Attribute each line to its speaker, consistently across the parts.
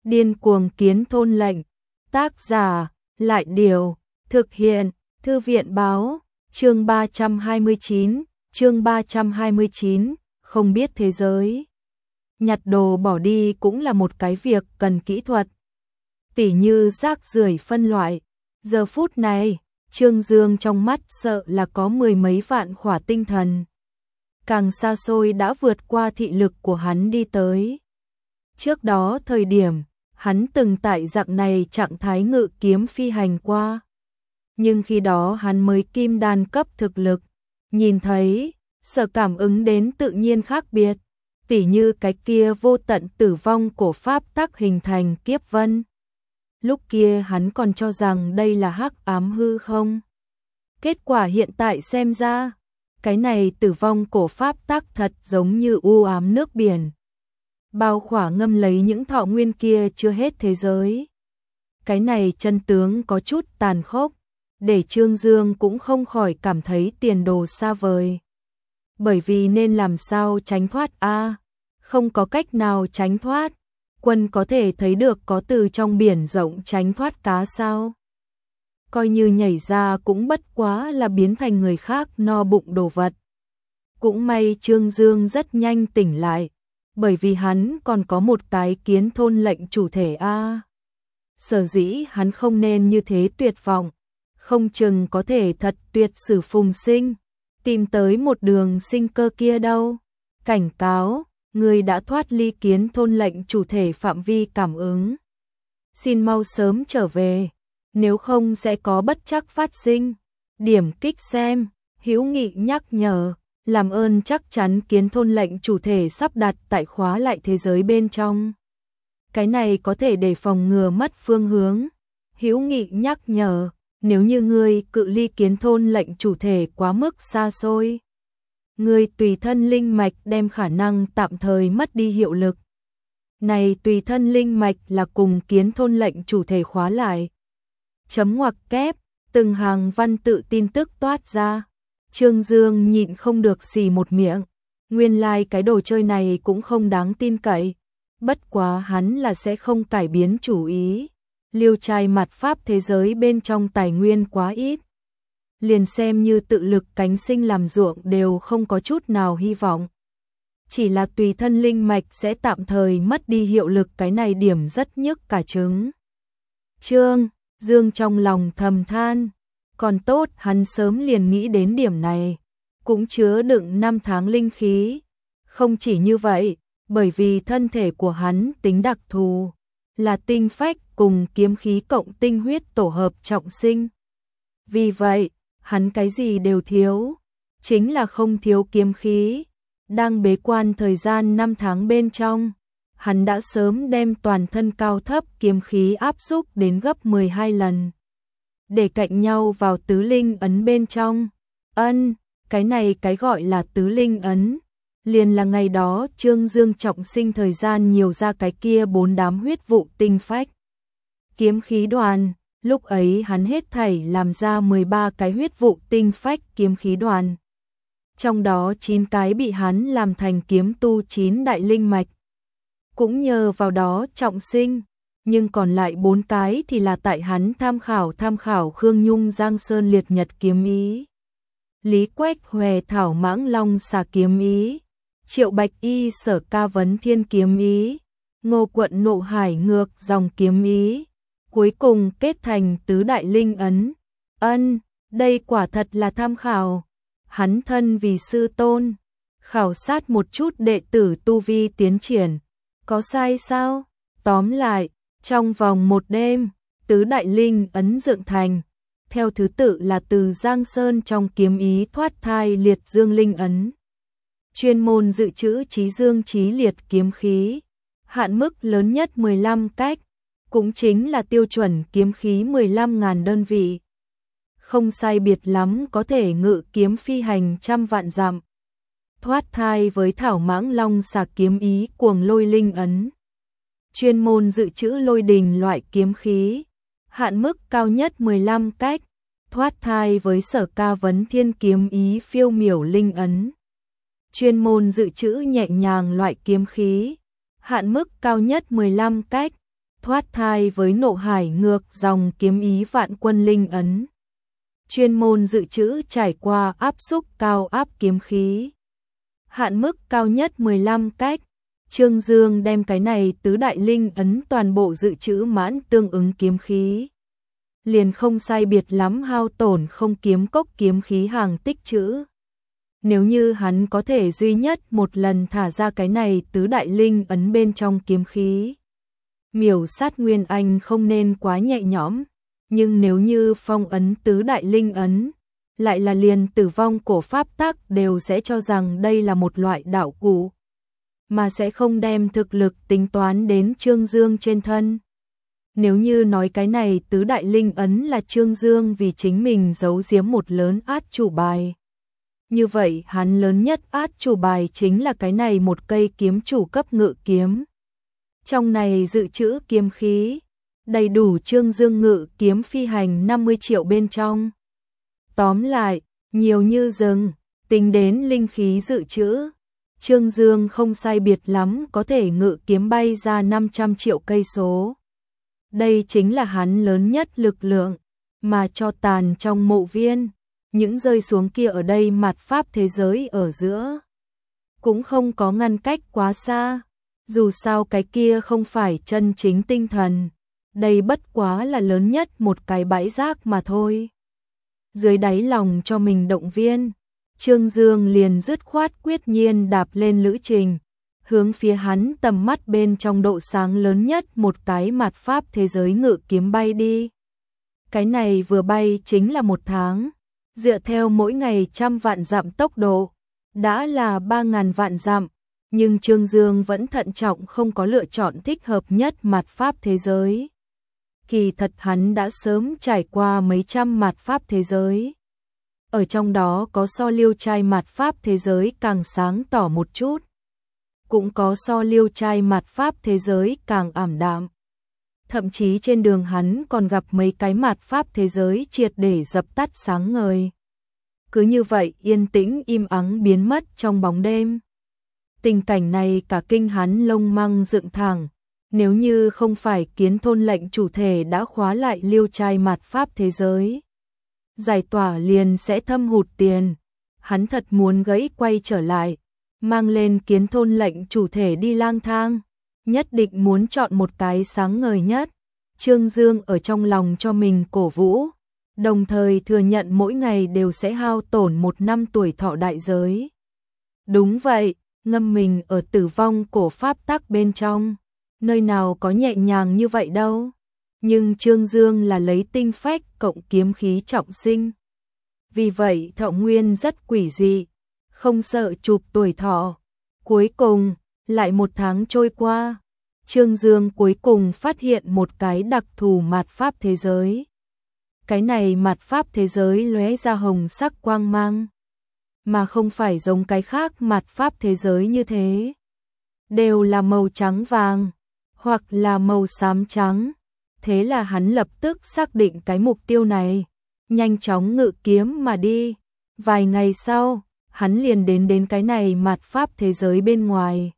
Speaker 1: Điên cuồng kiến thôn lệnh. Tác giả, Lại Điều, thực hiện, Thư viện báo, chương 329, không biết thế giới. Nhặt đồ bỏ đi cũng là một cái việc cần kỹ thuật. Tỉ như rác rưởi phân loại. Giờ phút này, Trương Dương trong mắt sợ là có mười mấy vạn khỏa tinh thần. Càng xa xôi đã vượt qua thị lực của hắn đi tới. Trước đó thời điểm, hắn từng tại dạng này trạng thái ngự kiếm phi hành qua. Nhưng khi đó hắn mới kim đan cấp thực lực, nhìn thấy, sở cảm ứng đến tự nhiên khác biệt, tỉ như cái kia vô tận tử vong của pháp tắc hình thành kiếp vân. Lúc kia hắn còn cho rằng đây là hắc ám hư không. Kết quả hiện tại xem ra, cái này tử vong cổ pháp tắc thật giống như u ám nước biển. Bao khỏa ngâm lấy những thọ nguyên kia chưa hết thế giới. Cái này chân tướng có chút tàn khốc, để Trương Dương cũng không khỏi cảm thấy tiền đồ xa vời. Bởi vì nên làm sao tránh thoát a? Không có cách nào tránh thoát. Quân có thể thấy được có từ trong biển rộng tránh thoát cá sao? Coi như nhảy ra cũng bất quá là biến thành người khác no bụng đồ vật. Cũng may Trương Dương rất nhanh tỉnh lại, bởi vì hắn còn có một cái kiến thôn lệnh chủ thể a. Sở dĩ hắn không nên như thế tuyệt vọng, không chừng có thể thật tuyệt sử phùng sinh, tìm tới một đường sinh cơ kia đâu. Cảnh cáo, người đã thoát ly kiến thôn lệnh chủ thể phạm vi cảm ứng. Xin mau sớm trở về, nếu không sẽ có bất trắc phát sinh. Điểm kích xem, hữu nghị nhắc nhở, làm ơn chắc chắn kiến thôn lệnh chủ thể sắp đặt tại khóa lại thế giới bên trong. Cái này có thể để phòng ngừa mất phương hướng. Hữu nghị nhắc nhở, nếu như ngươi cự ly kiến thôn lệnh chủ thể quá mức xa xôi, người tùy thân linh mạch đem khả năng tạm thời mất đi hiệu lực. Này tùy thân linh mạch là cùng kiến thôn lệnh chủ thể khóa lại. Chấm ngoặc kép, từng hàng văn tự tin tức toát ra. Trương Dương nhịn không được xì một miệng. Nguyên lai cái đồ chơi này cũng không đáng tin cậy. Bất quá hắn là sẽ không cải biến chủ ý. Liêu trai mặt pháp thế giới bên trong tài nguyên quá ít. Liền xem như tự lực cánh sinh làm ruộng đều không có chút nào hy vọng. Chỉ là tùy thân linh mạch sẽ tạm thời mất đi hiệu lực, cái này điểm rất nhức cả trứng. Trương Dương trong lòng thầm than, còn tốt hắn sớm liền nghĩ đến điểm này, cũng chứa đựng 5 tháng linh khí. Không chỉ như vậy, bởi vì thân thể của hắn tính đặc thù, là tinh phách cùng kiếm khí cộng tinh huyết tổ hợp trọng sinh. Vì vậy, hắn cái gì đều thiếu, chính là không thiếu kiếm khí. Đang bế quan thời gian 5 tháng bên trong, hắn đã sớm đem toàn thân cao thấp kiếm khí áp xúc đến gấp 12 lần. Để cạnh nhau vào tứ linh ấn bên trong. Cái này cái gọi là tứ linh ấn, liền là ngày đó Trương Dương trọng sinh thời gian nhiều ra cái kia 4 đám huyết vụ tinh phách. Kiếm khí đoàn, lúc ấy hắn hết thảy làm ra 13 cái huyết vụ tinh phách kiếm khí đoàn. Trong đó 9 cái bị hắn làm thành kiếm tu 9 đại linh mạch. Cũng nhờ vào đó trọng sinh, nhưng còn lại 4 cái thì là tại hắn tham khảo Khương Nhung Giang Sơn Liệt Nhật kiếm ý, Lý Quách Hòe Thảo Mãng Long Xà kiếm ý, Triệu Bạch Y Sở Ca Vấn Thiên kiếm ý, Ngô Quận Nộ Hải Ngược Dòng kiếm ý, cuối cùng kết thành tứ đại linh ấn. Đây quả thật là tham khảo. Hắn thân vì sư tôn, khảo sát một chút đệ tử tu vi tiến triển, có sai sao? Tóm lại, trong vòng một đêm, tứ đại linh ấn dựng thành, theo thứ tự là từ Giang Sơn trong kiếm ý thoát thai liệt dương linh ấn, chuyên môn dự trữ trí dương trí liệt kiếm khí, hạn mức lớn nhất 15 cách, cũng chính là tiêu chuẩn kiếm khí 15.000 đơn vị. Không sai biệt lắm có thể ngự kiếm phi hành trăm vạn dặm. Thoát thai với Thảo Mãng Long Xà kiếm ý cuồng lôi linh ấn, chuyên môn dự trữ lôi đình loại kiếm khí, hạn mức cao nhất 15 cách. Thoát thai với Sở Ca Vấn Thiên kiếm ý phiêu miểu linh ấn, chuyên môn dự trữ nhẹ nhàng loại kiếm khí, hạn mức cao nhất 15 cách. thoát thai với nộ hải ngược dòng kiếm ý vạn quân linh ấn. Chuyên môn dự trữ trải qua áp xúc cao áp kiếm khí. Hạn mức cao nhất 15 cách. Trương Dương đem cái này tứ đại linh ấn toàn bộ dự trữ mãn tương ứng kiếm khí. Liền không sai biệt lắm hao tổn không kiếm cốc kiếm khí hàng tích trữ. Nếu như hắn có thể duy nhất một lần thả ra cái này tứ đại linh ấn bên trong kiếm khí, miểu sát Nguyên Anh không nên quá nhẹ nhõm, nhưng nếu như phong ấn tứ đại linh ấn, lại là liền tử vong cổ pháp tắc đều sẽ cho rằng đây là một loại đạo cụ, mà sẽ không đem thực lực tính toán đến Trương Dương trên thân. Nếu như nói cái này tứ đại linh ấn là Trương Dương vì chính mình giấu giếm một lớn át chủ bài, như vậy hắn lớn nhất át chủ bài chính là cái này một cây kiếm chủ cấp ngự kiếm. Trong này dự trữ kiếm khí, đầy đủ Trương Dương ngự kiếm phi hành 50 triệu bên trong. Tóm lại, nhiều như rừng, tính đến linh khí dự trữ, Trương Dương không sai biệt lắm có thể ngự kiếm bay ra 500 triệu cây số. Đây chính là hắn lớn nhất lực lượng, mà cho tàn trong mộ viên, những rơi xuống kia ở đây mạt pháp thế giới ở giữa. Cũng không có ngăn cách quá xa, dù sao cái kia không phải chân chính tinh thần, đây bất quá là lớn nhất một cái bãi rác mà thôi. Dưới đáy lòng cho mình động viên, Trương Dương liền dứt khoát quyết nhiên đạp lên lữ trình, hướng phía hắn tầm mắt bên trong độ sáng lớn nhất một cái mạt pháp thế giới ngự kiếm bay đi. Cái này vừa bay chính là 1 tháng, dựa theo mỗi ngày 100 vạn dặm tốc độ, đã là 3.000 vạn dặm, nhưng Trương Dương vẫn thận trọng không có lựa chọn thích hợp nhất mạt pháp thế giới. Kỳ thật hắn đã sớm trải qua mấy trăm mạt pháp thế giới. Ở trong đó có so Liêu Trai mạt pháp thế giới càng sáng tỏ một chút, cũng có so Liêu Trai mạt pháp thế giới càng ảm đạm. Thậm chí trên đường hắn còn gặp mấy cái mạt pháp thế giới triệt để dập tắt sáng ngời. Cứ như vậy yên tĩnh im ắng biến mất trong bóng đêm. Tình cảnh này cả kinh hắn lông măng dựng thẳng. Nếu như không phải Kiến Thôn lệnh chủ thể đã khóa lại Liêu Trai mạt pháp thế giới, giải tỏa liền sẽ thâm hụt tiền. Hắn thật muốn gãy quay trở lại, mang lên Kiến Thôn lệnh chủ thể đi lang thang, nhất định muốn chọn một cái sáng ngời nhất. Trương Dương ở trong lòng cho mình cổ vũ, đồng thời thừa nhận mỗi ngày đều sẽ hao tổn 1 năm tuổi thọ đại giới. Đúng vậy, ngâm mình ở tử vong cổ pháp tắc bên trong, nơi nào có nhẹ nhàng như vậy đâu. Nhưng Trương Dương là lấy tinh phách cộng kiếm khí trọng sinh. Vì vậy thọ nguyên rất quỷ dị, không sợ chụp tuổi thọ. Cuối cùng, lại 1 tháng trôi qua, Trương Dương cuối cùng phát hiện một cái đặc thù mạt pháp thế giới. Cái này mạt pháp thế giới lóe ra hồng sắc quang mang, mà không phải giống cái khác mạt pháp thế giới như thế. Đều là màu trắng vàng, hoặc là màu xám trắng. Thế là hắn lập tức xác định cái mục tiêu này, nhanh chóng ngự kiếm mà đi. Vài ngày sau, hắn liền đến cái này mạt pháp thế giới bên ngoài.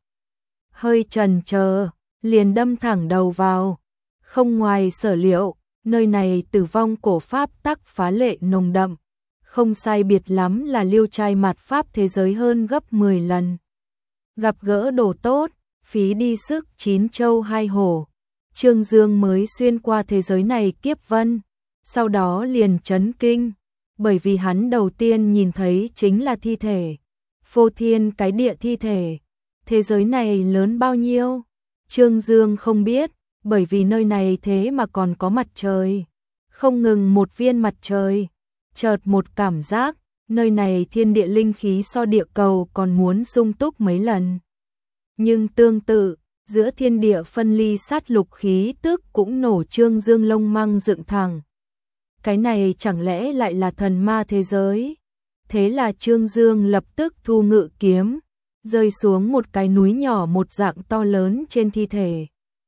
Speaker 1: Hơi chần chờ, liền đâm thẳng đầu vào. Không ngoài sở liệu, nơi này tử vong cổ pháp tắc phá lệ nồng đậm, không sai biệt lắm là Liêu Trai mạt pháp thế giới hơn gấp 10 lần. Gặp gỡ đồ tốt, phí đi sức 9 châu 2 hổ. Trương Dương mới xuyên qua thế giới này kiếp vân, sau đó liền chấn kinh, bởi vì hắn đầu tiên nhìn thấy chính là thi thể. Phô thiên cái địa thi thể. Thế giới này lớn bao nhiêu? Trương Dương không biết, bởi vì nơi này thế mà còn có mặt trời. Không ngừng một viên mặt trời. Chợt một cảm giác, nơi này thiên địa linh khí so địa cầu còn muốn sung túc mấy lần. Nhưng tương tự, giữa thiên địa phân ly sát lục khí tức cũng nổ. Trương Dương lông măng dựng thẳng. Cái này chẳng lẽ lại là thần ma thế giới? Thế là Trương Dương lập tức thu ngự kiếm, rơi xuống một cái núi nhỏ một dạng to lớn trên thi thể.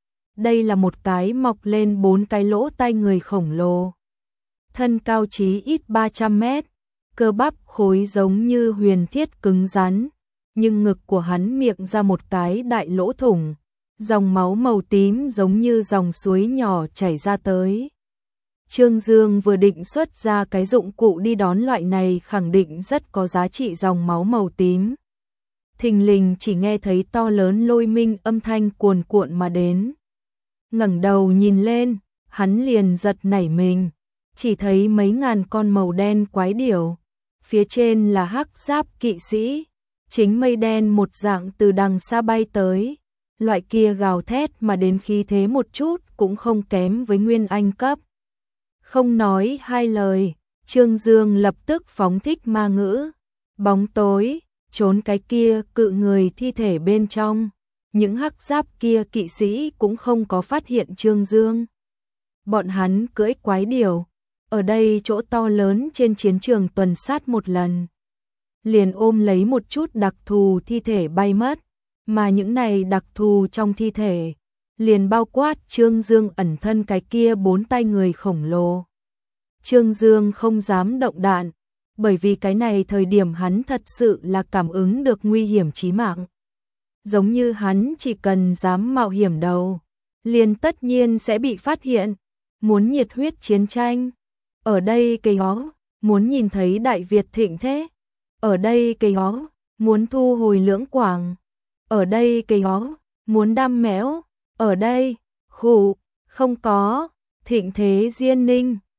Speaker 1: Đây là một cái mọc lên 4 cái lỗ tai người khổng lồ. Thân cao chí ít 300 mét, cơ bắp khối giống như huyền thiết cứng rắn, nhưng ngực của hắn miệng ra một cái đại lỗ thủng, Dòng máu màu tím giống như dòng suối nhỏ chảy ra tới. Trương Dương vừa định xuất ra cái dụng cụ đi đón loại này khẳng định rất có giá trị dòng máu màu tím. Thình lình chỉ nghe thấy to lớn lôi minh âm thanh cuồn cuộn mà đến. Ngẩng đầu nhìn lên, hắn liền giật nảy mình, chỉ thấy mấy ngàn con màu đen quái điểu, phía trên là hắc giáp kỵ sĩ, chính mây đen một dạng từ đằng xa bay tới, loại kia gào thét mà đến khí thế một chút cũng không kém với nguyên anh cấp. Không nói hai lời, Trương Dương lập tức phóng thích ma ngữ, bóng tối, trốn cái kia cự người thi thể bên trong. Những hắc giáp kia kỵ sĩ cũng không có phát hiện Trương Dương. Bọn hắn cưỡi quái điểu, ở đây chỗ to lớn trên chiến trường tuần sát một lần. Liền ôm lấy một chút đặc thù thi thể bay mất, mà những này đặc thù trong thi thể, liền bao quát Trương Dương ẩn thân cái kia 4 tay người khổng lồ. Trương Dương không dám động đạn, bởi vì cái này thời điểm hắn thật sự là cảm ứng được nguy hiểm chí mạng. Giống như hắn chỉ cần dám mạo hiểm đầu, liền tất nhiên sẽ bị phát hiện. Muốn nhiệt huyết chiến tranh, ở đây cây hó, muốn nhìn thấy Đại Việt thịnh thế, ở đây cây hó, muốn thu hồi Lưỡng Quảng, ở đây cây hó, muốn đam mẽo, ở đây, khủ, không có, thịnh thế Diên Ninh.